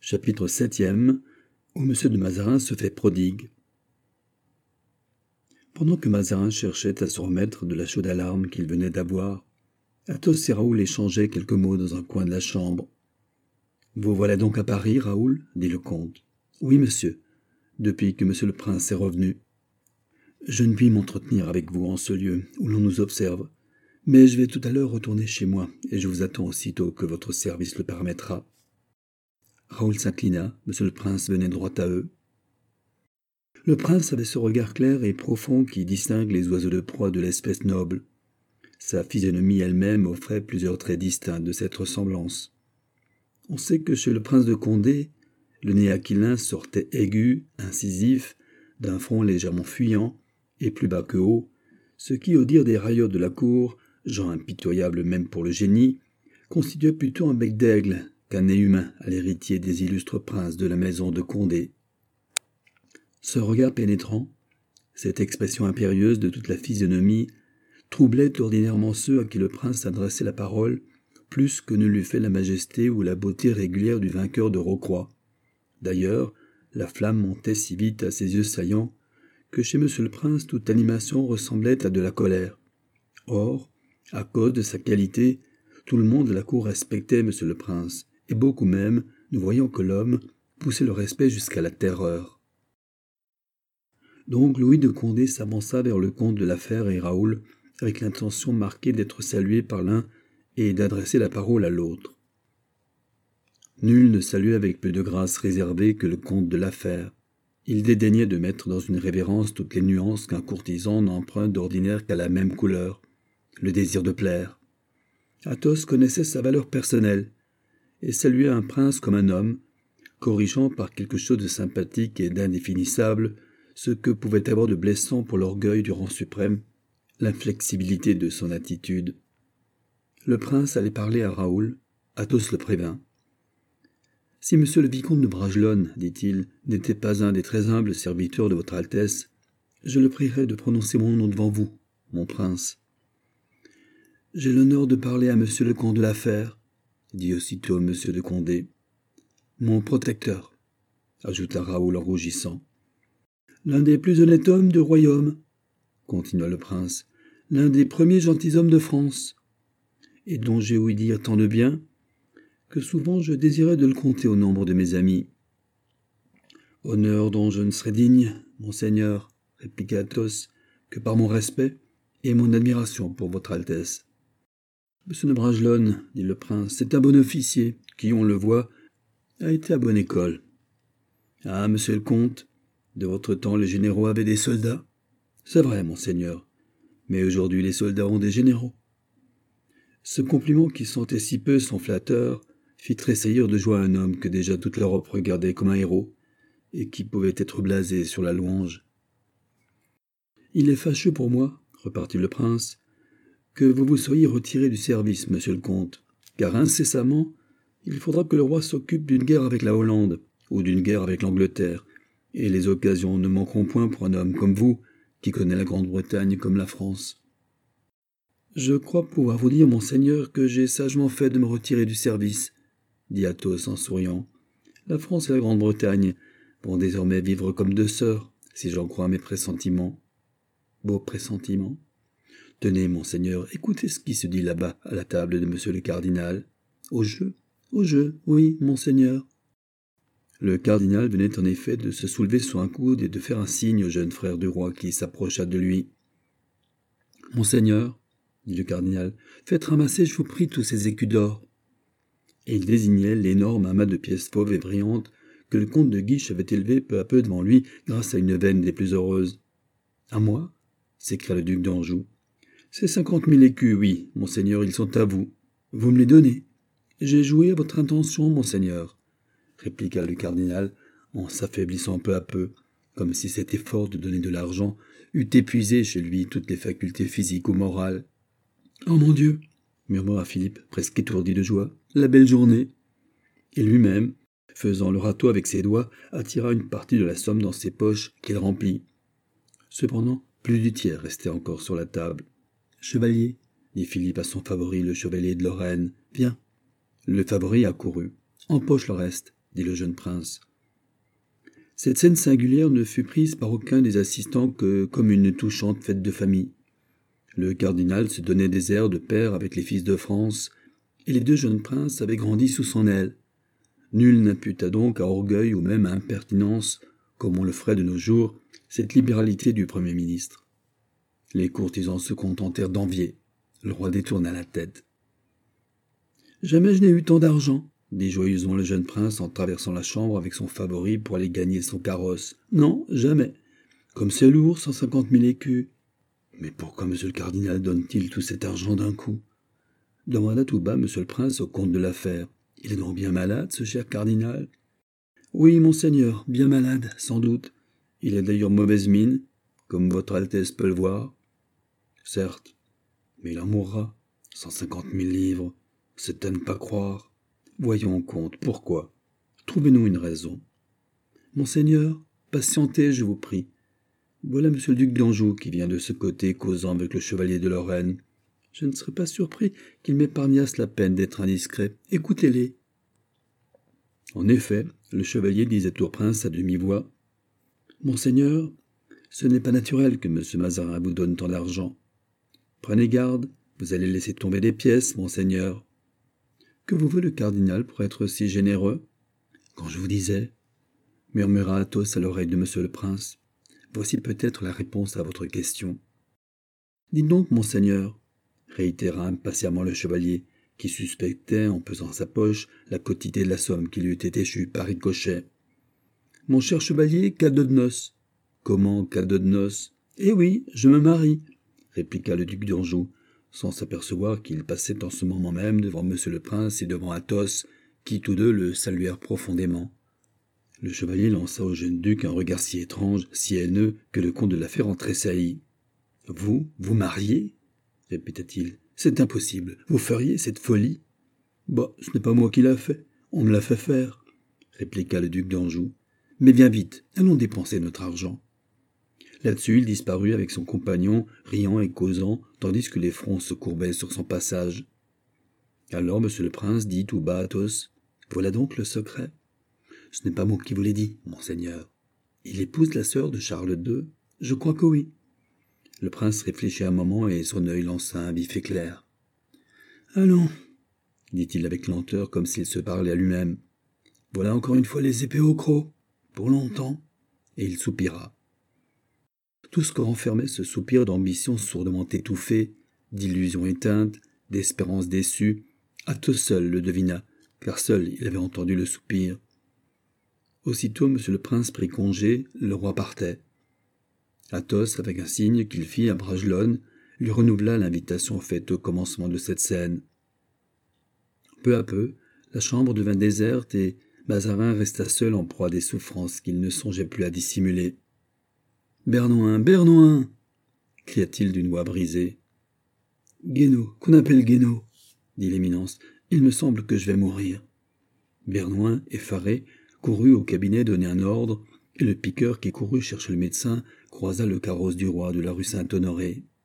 Chapitre 7e, où M. de Mazarin se fait prodigue. Pendant que Mazarin cherchait à se remettre de la chaude alarme qu'il venait d'avoir, Athos et Raoul échangeaient quelques mots dans un coin de la chambre. « Vous voilà donc à Paris, Raoul » dit le comte. « Oui, monsieur, depuis que monsieur le prince est revenu. Je ne puis m'entretenir avec vous en ce lieu où l'on nous observe, mais je vais tout à l'heure retourner chez moi, et je vous attends aussitôt que votre service le permettra. » Raoul s'inclina, monsieur le prince venait droit à eux. Le prince avait ce regard clair et profond qui distingue les oiseaux de proie de l'espèce noble. Sa physionomie elle-même offrait plusieurs traits distincts de cette ressemblance. On sait que chez le prince de Condé, le nez aquilin sortait aigu, incisif, d'un front légèrement fuyant, et plus bas que haut, ce qui, au dire des railleurs de la cour, gens impitoyables même pour le génie, constituait plutôt un bec d'aigle qu'un nez humain à l'héritier des illustres princes de la maison de Condé. Ce regard pénétrant, cette expression impérieuse de toute la physionomie, troublait ordinairement ceux à qui le prince adressait la parole, plus que ne l'eût fait la majesté ou la beauté régulière du vainqueur de Rocroi. D'ailleurs, la flamme montait si vite à ses yeux saillants que chez monsieur le prince toute animation ressemblait à de la colère. Or, à cause de sa qualité, tout le monde de la cour respectait monsieur le prince, et beaucoup même, ne voyant que l'homme, poussaient le respect jusqu'à la terreur. Donc Louis de Condé s'avança vers le comte de la Fère et Raoul, avec l'intention marquée d'être salué par l'un et d'adresser la parole à l'autre. Nul ne saluait avec plus de grâce réservée que le comte de la Fère. Il dédaignait de mettre dans une révérence toutes les nuances qu'un courtisan n'emprunte d'ordinaire qu'à la même couleur, le désir de plaire. Athos connaissait sa valeur personnelle, et saluait un prince comme un homme, corrigeant par quelque chose de sympathique et d'indéfinissable ce que pouvait avoir de blessant pour l'orgueil du rang suprême, l'inflexibilité de son attitude. Le prince allait parler à Raoul. Athos le prévint. « Si monsieur le vicomte de Bragelonne, dit-il, n'était pas un des très humbles serviteurs de votre Altesse, je le prierais de prononcer mon nom devant vous, mon prince. »« J'ai l'honneur de parler à monsieur le comte de la Fère, » dit aussitôt monsieur de Condé. « Mon protecteur, » ajouta Raoul en rougissant. « L'un des plus honnêtes hommes du royaume, » continua le prince, « l'un des premiers gentilshommes de France, et dont j'ai ouï dire tant de bien, que souvent je désirais de le compter au nombre de mes amis. »« Honneur dont je ne serais digne, monseigneur, » répliqua Athos, « que par mon respect et mon admiration pour votre Altesse. »« Monsieur de Bragelonne, » dit le prince, « c'est un bon officier, qui, on le voit, a été à bonne école. »« Ah, monsieur le comte, de votre temps les généraux avaient des soldats. »« C'est vrai, monseigneur, mais aujourd'hui les soldats ont des généraux. » Ce compliment qui sentait si peu son flatteur fit tressaillir de joie un homme que déjà toute l'Europe regardait comme un héros, et qui pouvait être blasé sur la louange. « Il est fâcheux pour moi, » repartit le prince, « que vous vous soyez retiré du service, monsieur le comte, car incessamment, il faudra que le roi s'occupe d'une guerre avec la Hollande, ou d'une guerre avec l'Angleterre, et les occasions ne manqueront point pour un homme comme vous, qui connaît la Grande-Bretagne comme la France. »« Je crois pouvoir vous dire, monseigneur, que j'ai sagement fait de me retirer du service, » dit Athos en souriant. « La France et la Grande-Bretagne vont désormais vivre comme deux sœurs, si j'en crois mes pressentiments. » « Beaux pressentiments. Tenez, monseigneur, écoutez ce qui se dit là-bas, à la table de monsieur le cardinal. Au jeu, oui, monseigneur. » Le cardinal venait en effet de se soulever sur un coude et de faire un signe au jeune frère du roi qui s'approcha de lui. « Monseigneur, » dit le cardinal, « faites ramasser, je vous prie, tous ces écus d'or. » Et il désignait l'énorme amas de pièces fauves et brillantes que le comte de Guiche avait élevé peu à peu devant lui grâce à une veine des plus heureuses. « À moi ?» s'écria le duc d'Anjou. « Ces 50 000 écus, oui, monseigneur, ils sont à vous. Vous me les donnez. J'ai joué à votre intention, monseigneur, » répliqua le cardinal en s'affaiblissant peu à peu, comme si cet effort de donner de l'argent eût épuisé chez lui toutes les facultés physiques ou morales. « Oh mon Dieu !» murmura Philippe, presque étourdi de joie. « La belle journée !» Et lui-même, faisant le râteau avec ses doigts, attira une partie de la somme dans ses poches qu'il remplit. Cependant, plus du tiers restait encore sur la table. « Chevalier, » dit Philippe à son favori, le chevalier de Lorraine, « viens. » Le favori accourut. « Empoche le reste, » dit le jeune prince. Cette scène singulière ne fut prise par aucun des assistants que comme une touchante fête de famille. Le cardinal se donnait des airs de père avec les fils de France, et les deux jeunes princes avaient grandi sous son aile. Nul n'imputa donc à orgueil ou même à impertinence, comme on le ferait de nos jours, cette libéralité du Premier ministre. Les courtisans se contentèrent d'envier. Le roi détourna la tête. « Jamais je n'ai eu tant d'argent, » dit joyeusement le jeune prince en traversant la chambre avec son favori pour aller gagner son carrosse. « Non, jamais. Comme c'est lourd, 150 000 écus. » « Mais pourquoi monsieur le cardinal donne-t-il tout cet argent d'un coup ?» demanda tout bas monsieur le prince au comte de la Fère. « Il est donc bien malade, ce cher cardinal ?»« Oui, monseigneur, bien malade, sans doute. Il a d'ailleurs mauvaise mine, comme votre Altesse peut le voir. »« Certes, mais il en mourra. 150 000 livres, c'est à ne pas croire. Voyons, comte, pourquoi ? Trouvez-nous une raison. »« Monseigneur, patientez, je vous prie. Voilà monsieur le duc d'Anjou qui vient de ce côté causant avec le chevalier de Lorraine. Je ne serais pas surpris qu'il m'épargnasse la peine d'être indiscret. Écoutez-les. » En effet, le chevalier disait au prince à demi-voix. « Monseigneur, ce n'est pas naturel que M. Mazarin vous donne tant d'argent. Prenez garde, vous allez laisser tomber des pièces, monseigneur. Que vous veut le cardinal pour être si généreux ? Quand je vous disais, murmura Athos à l'oreille de M. le prince. Voici peut-être la réponse à votre question. Dites donc, monseigneur, réitéra impatiemment le chevalier, qui suspectait, en pesant sa poche, la quotité de la somme qui lui eût été échue par ricochet. Mon cher chevalier, cadeau de noces. Comment cadeau de noces ? Eh oui, je me marie, répliqua le duc d'Anjou, sans s'apercevoir qu'il passait en ce moment même devant M. le prince et devant Athos, qui tous deux le saluèrent profondément. Le chevalier lança au jeune duc un regard si étrange, si haineux, que le comte de la Fère en tressaillit. « Vous marier ?» répéta-t-il. « C'est impossible. Vous feriez cette folie ?»« Bah, ce n'est pas moi qui l'a fait. On me l'a fait faire, » répliqua le duc d'Anjou. « Mais viens vite, allons dépenser notre argent. » Là-dessus, il disparut avec son compagnon, riant et causant, tandis que les fronts se courbaient sur son passage. Alors M. le prince dit tout bas à Athos, « Voilà donc le secret. » « Ce n'est pas moi qui vous l'ai dit, monseigneur. Il épouse la sœur de Charles II ? Je crois que oui. » Le prince réfléchit un moment et son œil lança un vif éclair. « Allons, dit-il avec lenteur comme s'il se parlait à lui-même. Voilà encore une fois les épées au croc, pour longtemps. » Et il soupira. Tout ce que renfermait ce soupir d'ambition sourdement étouffée, d'illusions éteintes, d'espérances déçues, Athos seul le devina, car seul il avait entendu le soupir. Aussitôt, M. le prince prit congé, le roi partait. Athos, avec un signe qu'il fit à Bragelonne, lui renouvela l'invitation faite au commencement de cette scène. Peu à peu, la chambre devint déserte et Mazarin resta seul en proie à des souffrances qu'il ne songeait plus à dissimuler. « Bernoin, Bernoin !» cria-t-il d'une voix brisée. « Guénaud, qu'on appelle Guénaud, » dit l'éminence. « Il me semble que je vais mourir. » Bernoin, effaré, courut au cabinet donner un ordre, et le piqueur qui courut chercher le médecin croisa le carrosse du roi de la rue Saint-Honoré.